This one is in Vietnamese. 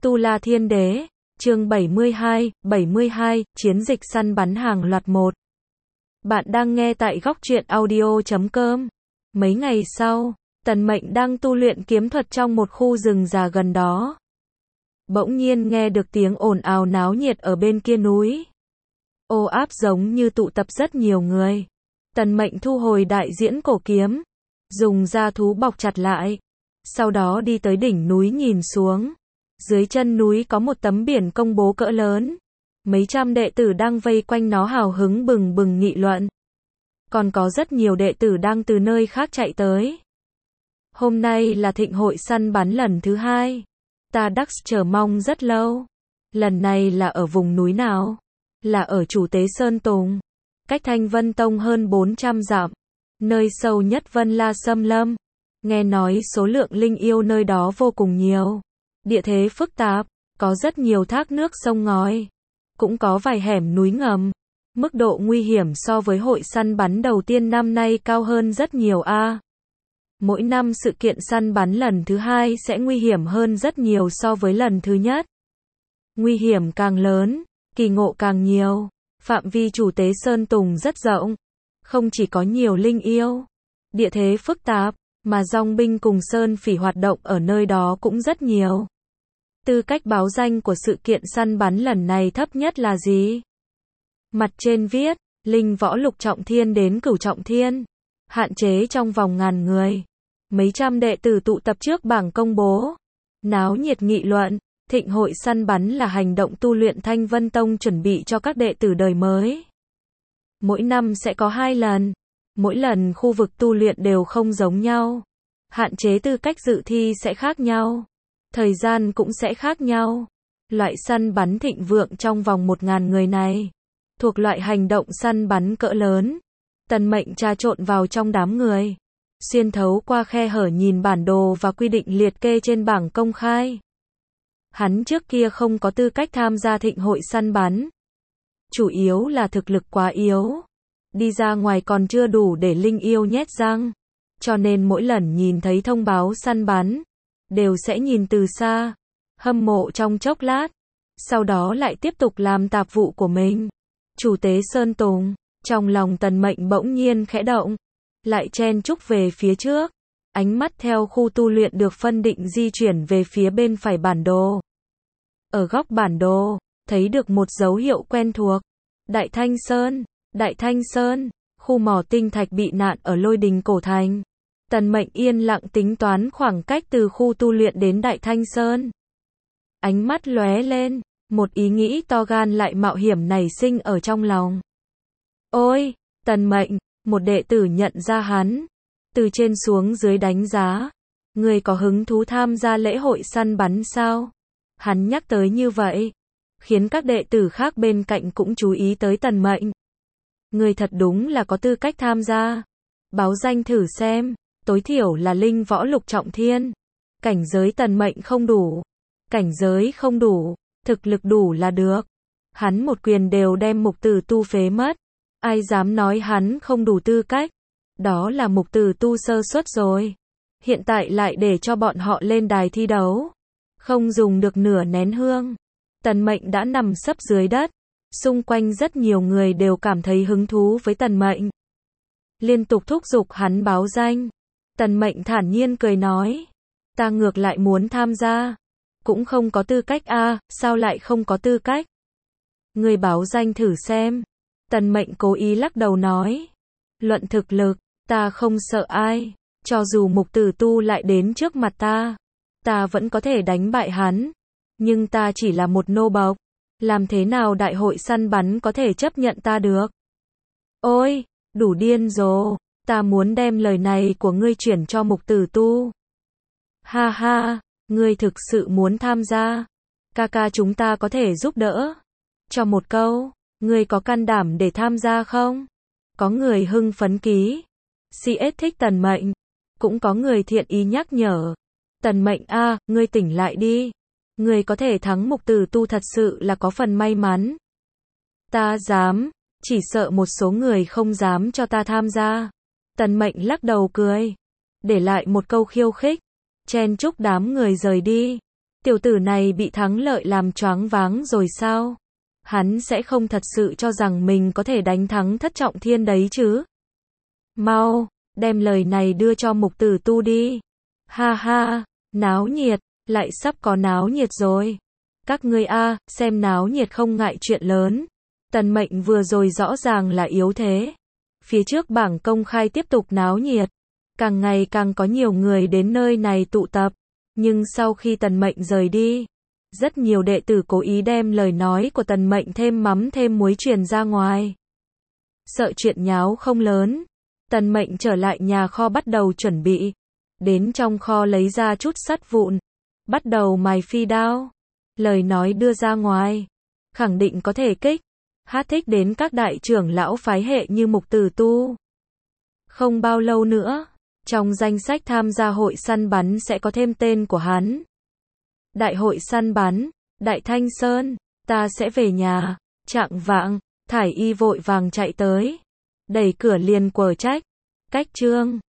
Tu La Thiên Đế, chương 72, chiến dịch săn bắn hàng loạt 1. Bạn đang nghe tại góc truyện audio.com. Mấy ngày sau, Tần Mệnh đang tu luyện kiếm thuật trong một khu rừng già gần đó. Bỗng nhiên nghe được tiếng ồn ào náo nhiệt ở bên kia núi. Ô áp giống như tụ tập rất nhiều người. Tần Mệnh thu hồi đại diễn cổ kiếm, dùng da thú bọc chặt lại. Sau đó đi tới đỉnh núi nhìn xuống. Dưới chân núi có một tấm biển công bố cỡ lớn. Mấy trăm đệ tử đang vây quanh nó hào hứng bừng bừng nghị luận. Còn có rất nhiều đệ tử đang từ nơi khác chạy tới. Hôm nay là thịnh hội săn bắn lần thứ 2. Ta đắc chờ mong rất lâu. Lần này là ở vùng núi nào? Là ở Chủ Tế Sơn Tùng. Cách Thanh Vân Tông hơn 400 dặm. Nơi sâu nhất Vân La Xâm Lâm. Nghe nói số lượng linh yêu nơi đó vô cùng nhiều. Địa thế phức tạp, có rất nhiều thác nước sông ngòi. Cũng có vài hẻm núi ngầm. Mức độ nguy hiểm so với hội săn bắn đầu tiên năm nay cao hơn rất nhiều a. Mỗi năm sự kiện săn bắn lần thứ 2 sẽ nguy hiểm hơn rất nhiều so với lần thứ nhất. Nguy hiểm càng lớn, kỳ ngộ càng nhiều. Phạm vi Chủ Tế Sơn Tùng rất rộng. Không chỉ có nhiều linh yêu, địa thế phức tạp, mà dòng binh cùng sơn phỉ hoạt động ở nơi đó cũng rất nhiều. Tư cách báo danh của sự kiện săn bắn lần này thấp nhất là gì? Mặt trên viết, linh võ lục trọng thiên đến cửu trọng thiên. Hạn chế trong vòng ngàn người. Mấy trăm đệ tử tụ tập trước bảng công bố. Náo nhiệt nghị luận, thịnh hội săn bắn là hành động tu luyện Thanh Vân Tông chuẩn bị cho các đệ tử đời mới. Mỗi năm sẽ có 2 lần. Mỗi lần khu vực tu luyện đều không giống nhau. Hạn chế tư cách dự thi sẽ khác nhau. Thời gian cũng sẽ khác nhau. Loại săn bắn thịnh vượng trong vòng 1000 người này thuộc loại hành động săn bắn cỡ lớn. Tần Mệnh trà trộn vào trong đám người, xuyên thấu qua khe hở nhìn bản đồ và quy định liệt kê trên bảng công khai. Hắn trước kia không có tư cách tham gia thịnh hội săn bắn. Chủ yếu là thực lực quá yếu. Đi ra ngoài còn chưa đủ để linh yêu nhét răng. Cho nên mỗi lần nhìn thấy thông báo săn bắn, đều sẽ nhìn từ xa, hâm mộ trong chốc lát, sau đó lại tiếp tục làm tạp vụ của mình. Chủ Tế Sơn Tùng, trong lòng Tần Mệnh bỗng nhiên khẽ động, lại chen chúc về phía trước, ánh mắt theo khu tu luyện được phân định di chuyển về phía bên phải bản đồ. Ở góc bản đồ, thấy được một dấu hiệu quen thuộc. Đại Thanh Sơn, Đại Thanh Sơn, khu mỏ tinh thạch bị nạn ở Lôi Đình Cổ Thành. Tần Mệnh yên lặng tính toán khoảng cách từ khu tu luyện đến Đại Thanh Sơn. Ánh mắt lóe lên, một ý nghĩ to gan lại mạo hiểm nảy sinh ở trong lòng. Ôi, Tần Mệnh, một đệ tử nhận ra hắn, từ trên xuống dưới đánh giá. Người có hứng thú tham gia lễ hội săn bắn sao? Hắn nhắc tới như vậy, khiến các đệ tử khác bên cạnh cũng chú ý tới Tần Mệnh. Người thật đúng là có tư cách tham gia. Báo danh thử xem. Tối thiểu là linh võ lục trọng thiên. Cảnh giới Tần Mệnh không đủ. Cảnh giới không đủ, thực lực đủ là được. Hắn một quyền đều đem Mục Tử Tu phế mất. Ai dám nói hắn không đủ tư cách? Đó là Mục Tử Tu sơ suất rồi. Hiện tại lại để cho bọn họ lên đài thi đấu. Không dùng được nửa nén hương. Tần Mệnh đã nằm sấp dưới đất. Xung quanh rất nhiều người đều cảm thấy hứng thú với Tần Mệnh. Liên tục thúc giục hắn báo danh. Tần Mệnh thản nhiên cười nói. Ta ngược lại muốn tham gia. Cũng không có tư cách a. Sao lại không có tư cách? Người báo danh thử xem. Tần Mệnh cố ý lắc đầu nói. Luận thực lực, ta không sợ ai. Cho dù Mục Tử Tu lại đến trước mặt ta vẫn có thể đánh bại hắn. Nhưng ta chỉ là một nô bộc. Làm thế nào đại hội săn bắn có thể chấp nhận ta được? Ôi, đủ điên rồ. Ta muốn đem lời này của ngươi chuyển cho Mục Tử Tu. Ha ha, ngươi thực sự muốn tham gia? Ca chúng ta có thể giúp đỡ. Cho một câu, ngươi có can đảm để tham gia không? Có người hưng phấn ký. CS thích Tần Mệnh. Cũng có người thiện ý nhắc nhở. Tần Mệnh a, ngươi tỉnh lại đi. Ngươi có thể thắng Mục Tử Tu thật sự là có phần may mắn. Ta dám, chỉ sợ một số người không dám cho ta tham gia. Tần Mệnh lắc đầu cười, để lại một câu khiêu khích, chen chúc đám người rời đi. Tiểu tử này bị thắng lợi làm choáng váng rồi sao? Hắn sẽ không thật sự cho rằng mình có thể đánh thắng Thất Trọng Thiên đấy chứ? Mau, đem lời này đưa cho Mục Tử Tu đi. Ha ha, náo nhiệt, lại sắp có náo nhiệt rồi. Các ngươi a, xem náo nhiệt không ngại chuyện lớn. Tần Mệnh vừa rồi rõ ràng là yếu thế. Phía trước bảng công khai tiếp tục náo nhiệt. Càng ngày càng có nhiều người đến nơi này tụ tập. Nhưng sau khi Tần Mệnh rời đi, rất nhiều đệ tử cố ý đem lời nói của Tần Mệnh thêm mắm thêm muối truyền ra ngoài. Sợ chuyện nháo không lớn, Tần Mệnh trở lại nhà kho bắt đầu chuẩn bị. Đến trong kho lấy ra chút sắt vụn, bắt đầu mài phi đao. Lời nói đưa ra ngoài, khẳng định có thể kích thích đến các đại trưởng lão phái hệ như Mục Tử Tu. Không bao lâu nữa, trong danh sách tham gia hội săn bắn sẽ có thêm tên của hắn. Đại hội săn bắn, Đại Thanh Sơn, ta sẽ về nhà. Chạng vạng, Thải Y vội vàng chạy tới, đẩy cửa liền quở trách. Cách Trương,